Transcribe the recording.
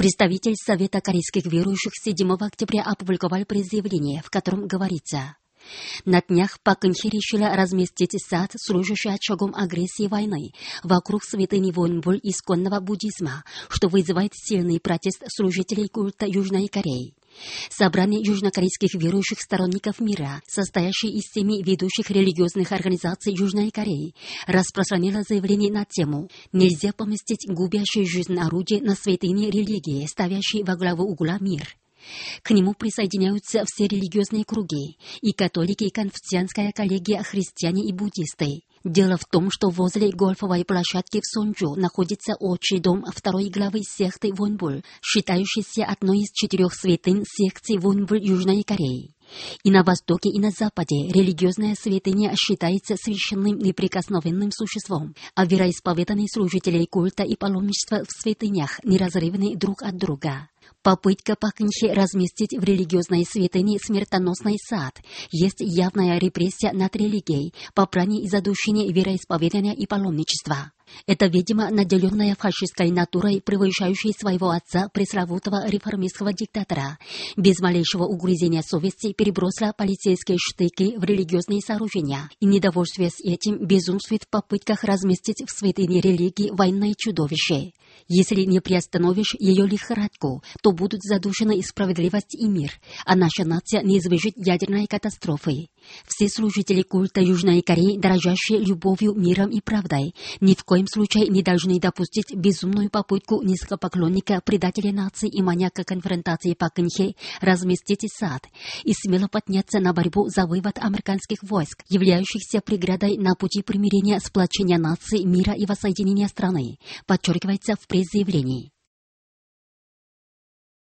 Представитель Совета корейских верующих 7 октября опубликовал пресс-заявление, в котором говорится: на днях Пак Кын Хе решила разместить сад, служащий очагом агрессии войны, вокруг святыни Вонбул исконного буддизма, что вызывает сильный протест служителей культа Южной Кореи. Собрание южнокорейских верующих сторонников мира, состоящее из 7 ведущих религиозных организаций Южной Кореи, распространило заявление на тему «Нельзя поместить губящее жизнь орудие на святыне религии, ставящей во главу угла мир». К нему присоединяются все религиозные круги, и католики, и конфуцианская коллегия, христиане и буддисты. Дело в том, что возле гольфовой площадки в Сонджу находится отчий дом второй главы секты Вонбул, считающейся одной из 4 святынь секции Вонбул Южной Кореи. И на Востоке, и на Западе религиозная святыня считается священным неприкосновенным существом, а вероисповеданные служители культа и паломничества в святынях неразрывны друг от друга. Попытка Пак Кын Хе разместить в религиозной святыне смертоносный сад есть явная репрессия над религией, попрание и задушение вероисповедания и паломничества. Это, видимо, наделенная фашистской натурой, превышающей своего отца, пресловутого реформистского диктатора, без малейшего угрызения совести перебросила полицейские штыки в религиозные сооружения и, недовольствуя с этим, безумствует в попытках разместить в святыне религии военное чудовище. Если не приостановишь ее лихорадку, то будут задушены и справедливость, и мир, а наша нация не избежит ядерной катастрофы. Все служители культа Южной Кореи, дорожащие любовью, миром и правдой, ни в коем случае не должны допустить безумную попытку низкопоклонника, предателя нации и маньяка конфронтации Пак Кын Хе разместить сад и смело подняться на борьбу за вывод американских войск, являющихся преградой на пути примирения, сплочения нации, мира и воссоединения страны, подчеркивается в пресс-заявлении.